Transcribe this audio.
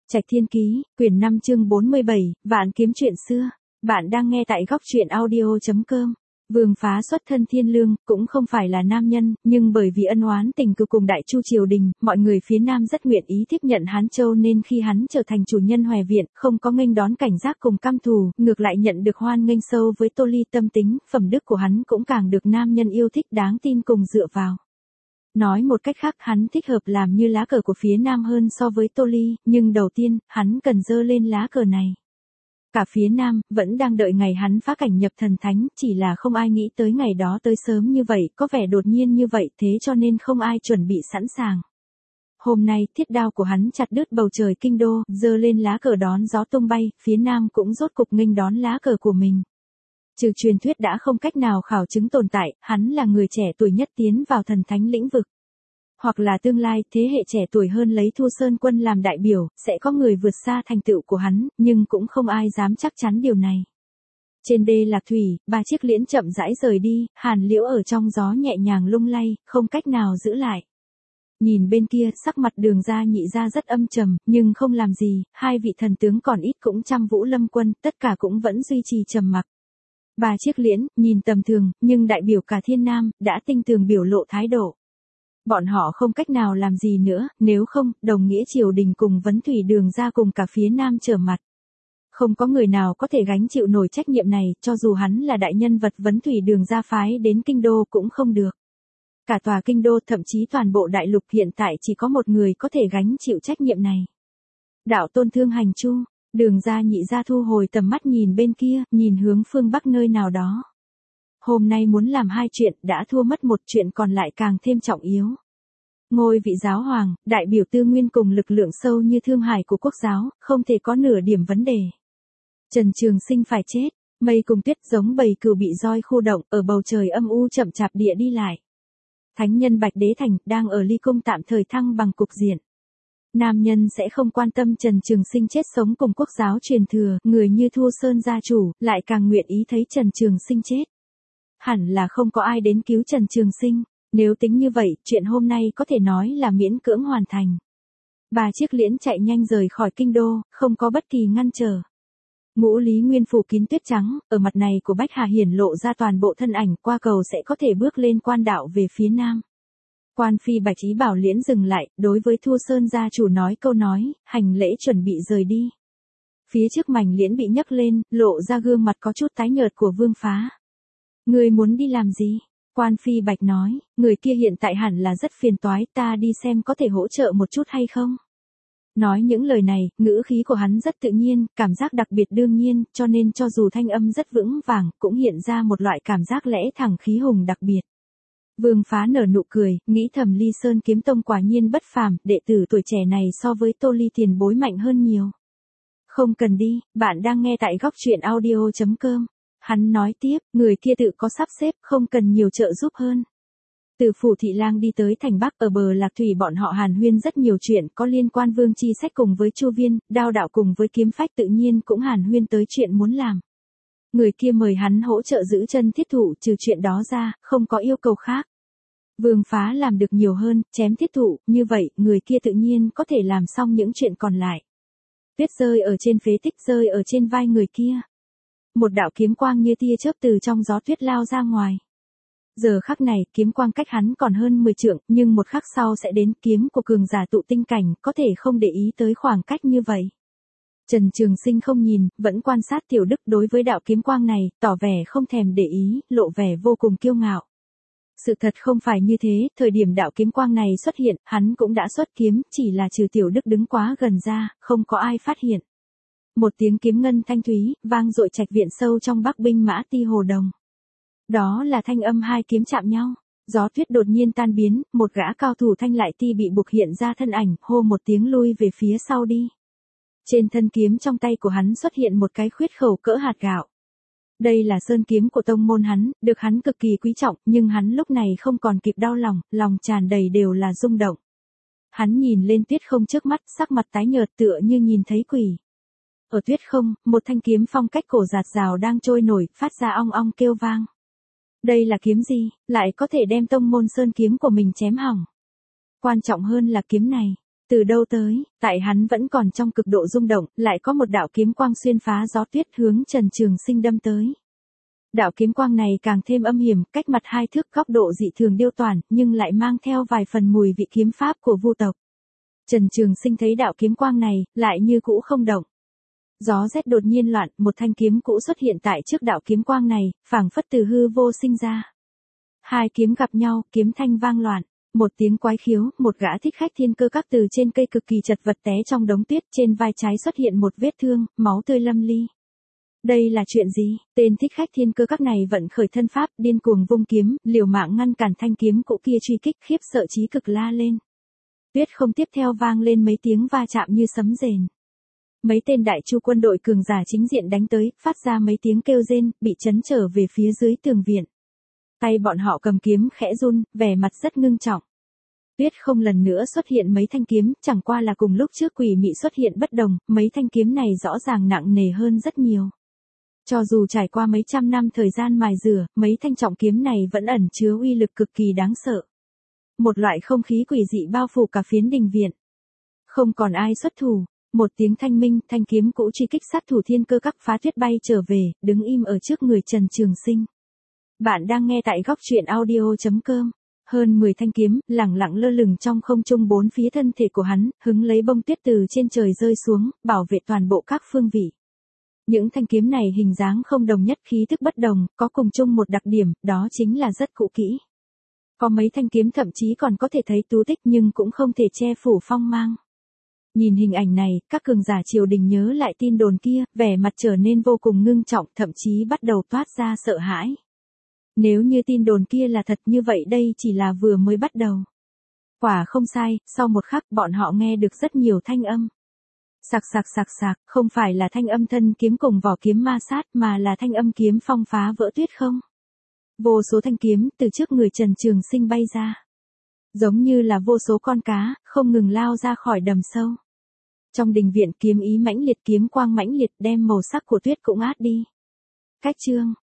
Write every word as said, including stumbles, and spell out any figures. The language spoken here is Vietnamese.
Trạch Thiên Ký, quyển năm chương bốn mươi bảy, Vạn Kiếm Chuyện Xưa. Bạn đang nghe tại góc truyện audio chấm com. Vương Phá xuất thân Thiên Lương, cũng không phải là nam nhân, nhưng bởi vì ân oán tình cừu cùng Đại Chu triều đình, mọi người phía Nam rất nguyện ý tiếp nhận Hán Châu, nên khi hắn trở thành chủ nhân Hoè Viện, không có nghênh đón cảnh giác cùng căm thù, ngược lại nhận được hoan nghênh sâu với Tô Ly. Tâm tính, phẩm đức của hắn cũng càng được nam nhân yêu thích, đáng tin cùng dựa vào. Nói một cách khác, hắn thích hợp làm như lá cờ của phía Nam hơn so với Tô Ly, nhưng đầu tiên, hắn cần dơ lên lá cờ này. Cả phía Nam, vẫn đang đợi ngày hắn phá cảnh nhập thần thánh, chỉ là không ai nghĩ tới ngày đó tới sớm như vậy, có vẻ đột nhiên như vậy, thế cho nên không ai chuẩn bị sẵn sàng. Hôm nay, thiết đao của hắn chặt đứt bầu trời kinh đô, dơ lên lá cờ đón gió tung bay, phía Nam cũng rốt cục nghênh đón lá cờ của mình. Trừ truyền thuyết đã không cách nào khảo chứng tồn tại, hắn là người trẻ tuổi nhất tiến vào thần thánh lĩnh vực. Hoặc là tương lai, thế hệ trẻ tuổi hơn lấy Thu Sơn Quân làm đại biểu, sẽ có người vượt xa thành tựu của hắn, nhưng cũng không ai dám chắc chắn điều này. Trên đê Lạc Thủy, ba chiếc liễn chậm rãi rời đi, Hàn Liễu ở trong gió nhẹ nhàng lung lay, không cách nào giữ lại. Nhìn bên kia, sắc mặt Đường Gia Nhị Gia rất âm trầm, nhưng không làm gì, hai vị thần tướng còn ít cũng chăm Vũ Lâm quân, tất cả cũng vẫn duy trì trầm mặc. Ba chiếc liễn, nhìn tầm thường, nhưng đại biểu cả Thiên Nam, đã tinh tường biểu lộ thái độ. Bọn họ không cách nào làm gì nữa, nếu không, đồng nghĩa triều đình cùng Vấn Thủy Đường Gia cùng cả phía Nam trở mặt. Không có người nào có thể gánh chịu nổi trách nhiệm này, cho dù hắn là đại nhân vật Vấn Thủy Đường Gia phái đến kinh đô cũng không được. Cả tòa kinh đô, thậm chí toàn bộ đại lục hiện tại chỉ có một người có thể gánh chịu trách nhiệm này. Đạo Tôn Thương Hành Chu. Đường Gia Nhị Gia thu hồi tầm mắt nhìn bên kia, nhìn hướng phương Bắc nơi nào đó. Hôm nay muốn làm hai chuyện, đã thua mất một chuyện còn lại càng thêm trọng yếu. Ngôi vị giáo hoàng, đại biểu tư nguyên cùng lực lượng sâu như thương hải của quốc giáo, không thể có nửa điểm vấn đề. Trần Trường Sinh phải chết, mây cùng tuyết giống bầy cừu bị roi khu động, ở bầu trời âm u chậm chạp địa đi lại. Thánh nhân Bạch Đế Thành, đang ở ly cung tạm thời thăng bằng cục diện. Nam nhân sẽ không quan tâm Trần Trường Sinh chết sống cùng quốc giáo truyền thừa, người như Thu Sơn gia chủ, lại càng nguyện ý thấy Trần Trường Sinh chết. Hẳn là không có ai đến cứu Trần Trường Sinh, nếu tính như vậy, chuyện hôm nay có thể nói là miễn cưỡng hoàn thành. Ba chiếc liễn chạy nhanh rời khỏi kinh đô, không có bất kỳ ngăn trở. Ngũ Lý Nguyên phủ kín tuyết trắng, ở mặt này của Bách Hà hiển lộ ra toàn bộ thân ảnh, qua cầu sẽ có thể bước lên quan đạo về phía Nam. Quan phi Bạch Ý bảo liễn dừng lại, đối với Thu Sơn gia chủ nói câu nói, hành lễ chuẩn bị rời đi. Phía trước mảnh liễn bị nhấc lên, lộ ra gương mặt có chút tái nhợt của Vương Phá. Người muốn đi làm gì? Quan phi Bạch nói, người kia hiện tại hẳn là rất phiền toái, ta đi xem có thể hỗ trợ một chút hay không? Nói những lời này, ngữ khí của hắn rất tự nhiên, cảm giác đặc biệt đương nhiên, cho nên cho dù thanh âm rất vững vàng, cũng hiện ra một loại cảm giác lẽ thẳng khí hùng đặc biệt. Vương Phá nở nụ cười, nghĩ thầm Ly Sơn Kiếm Tông quả nhiên bất phàm, đệ tử tuổi trẻ này so với Tô Ly tiền bối mạnh hơn nhiều. Không cần đi, bạn đang nghe tại góc truyện audio chấm com. Hắn nói tiếp, người kia tự có sắp xếp, không cần nhiều trợ giúp hơn. Từ phủ thị lang đi tới thành Bắc, ở bờ Lạc Thủy bọn họ hàn huyên rất nhiều chuyện có liên quan Vương Chi Sách cùng với Chu Viên, Đao đạo cùng với Kiếm Phách, tự nhiên cũng hàn huyên tới chuyện muốn làm. Người kia mời hắn hỗ trợ giữ chân thiết thụ, trừ chuyện đó ra, không có yêu cầu khác. Vương Phá làm được nhiều hơn, chém thiết thụ, như vậy, người kia tự nhiên có thể làm xong những chuyện còn lại. Tuyết rơi ở trên phế tích, rơi ở trên vai người kia. Một đạo kiếm quang như tia chớp từ trong gió tuyết lao ra ngoài. Giờ khắc này, kiếm quang cách hắn còn hơn mười trượng, nhưng một khắc sau sẽ đến, kiếm của cường giả tụ tinh cảnh, có thể không để ý tới khoảng cách như vậy. Trần Trường Sinh không nhìn, vẫn quan sát Tiểu Đức đối với đạo kiếm quang này, tỏ vẻ không thèm để ý, lộ vẻ vô cùng kiêu ngạo. Sự thật không phải như thế, thời điểm đạo kiếm quang này xuất hiện, hắn cũng đã xuất kiếm, chỉ là trừ Tiểu Đức đứng quá gần ra, không có ai phát hiện. Một tiếng kiếm ngân thanh thúy, vang dội trạch viện sâu trong Bắc binh mã ti hồ đồng. Đó là thanh âm hai kiếm chạm nhau, gió tuyết đột nhiên tan biến, một gã cao thủ thanh lại ti bị buộc hiện ra thân ảnh, hô một tiếng lui về phía sau đi. Trên thân kiếm trong tay của hắn xuất hiện một cái khuyết khẩu cỡ hạt gạo. Đây là sơn kiếm của tông môn hắn, được hắn cực kỳ quý trọng, nhưng hắn lúc này không còn kịp đau lòng, lòng tràn đầy đều là rung động. Hắn nhìn lên tuyết không trước mắt, sắc mặt tái nhợt tựa như nhìn thấy quỷ. Ở tuyết không, một thanh kiếm phong cách cổ giạt rào đang trôi nổi, phát ra ong ong kêu vang. Đây là kiếm gì, lại có thể đem tông môn sơn kiếm của mình chém hỏng? Quan trọng hơn là kiếm này, Từ đâu tới, tại hắn vẫn còn trong cực độ rung động, lại có một đạo kiếm quang xuyên phá gió tuyết hướng Trần Trường Sinh đâm tới. Đạo kiếm quang này càng thêm âm hiểm, cách mặt hai thước, góc độ dị thường điêu toản, nhưng lại mang theo vài phần mùi vị kiếm pháp của Vu tộc. Trần Trường Sinh thấy đạo kiếm quang này, lại như cũ không động. Gió rét đột nhiên loạn, một thanh kiếm cũ xuất hiện tại trước đạo kiếm quang này, phảng phất từ hư vô sinh ra. Hai kiếm gặp nhau, kiếm thanh vang loạn. Một tiếng quái khiếu, một gã thích khách thiên cơ các từ trên cây cực kỳ chật vật té trong đống tuyết, trên vai trái xuất hiện một vết thương, máu tươi lâm ly. Đây là chuyện gì? Tên thích khách thiên cơ các này vận khởi thân pháp, điên cuồng vung kiếm, liều mạng ngăn cản thanh kiếm cũ kia truy kích, khiếp sợ chí cực la lên. Tuyết không tiếp theo vang lên mấy tiếng va chạm như sấm rền. Mấy tên đại chu quân đội cường giả chính diện đánh tới, phát ra mấy tiếng kêu rên, bị chấn trở về phía dưới tường viện. Tay bọn họ cầm kiếm khẽ run, vẻ mặt rất ngưng trọng. Tuyết không lần nữa xuất hiện mấy thanh kiếm, chẳng qua là cùng lúc trước quỷ mị xuất hiện bất đồng, mấy thanh kiếm này rõ ràng nặng nề hơn rất nhiều. Cho dù trải qua mấy trăm năm thời gian mài rửa, mấy thanh trọng kiếm này vẫn ẩn chứa uy lực cực kỳ đáng sợ. Một loại không khí quỷ dị bao phủ cả phiến đình viện. Không còn ai xuất thủ, một tiếng thanh minh, thanh kiếm cũ truy kích sát thủ thiên cơ các phá tuyết bay trở về, đứng im ở trước người Trần Trường Sinh. Bạn đang nghe tại góc truyện audio chấm com. Hơn mười thanh kiếm, lẳng lặng lơ lửng trong không trung bốn phía thân thể của hắn, hứng lấy bông tuyết từ trên trời rơi xuống, bảo vệ toàn bộ các phương vị. Những thanh kiếm này hình dáng không đồng nhất, khí thức bất đồng, có cùng chung một đặc điểm, đó chính là rất cũ kỹ. Có mấy thanh kiếm thậm chí còn có thể thấy tú tích nhưng cũng không thể che phủ phong mang. Nhìn hình ảnh này, các cường giả triều đình nhớ lại tin đồn kia, vẻ mặt trở nên vô cùng ngưng trọng, thậm chí bắt đầu toát ra sợ hãi. Nếu như tin đồn kia là thật như vậy đây chỉ là vừa mới bắt đầu. Quả không sai, sau một khắc bọn họ nghe được rất nhiều thanh âm. Sạc sạc sạc sạc, không phải là thanh âm thân kiếm cùng vỏ kiếm ma sát mà là thanh âm kiếm phong phá vỡ tuyết không. Vô số thanh kiếm từ trước người Trần Trường Sinh bay ra. Giống như là vô số con cá, không ngừng lao ra khỏi đầm sâu. Trong đình viện kiếm ý mãnh liệt, kiếm quang mãnh liệt đem màu sắc của tuyết cũng át đi. Cách chương,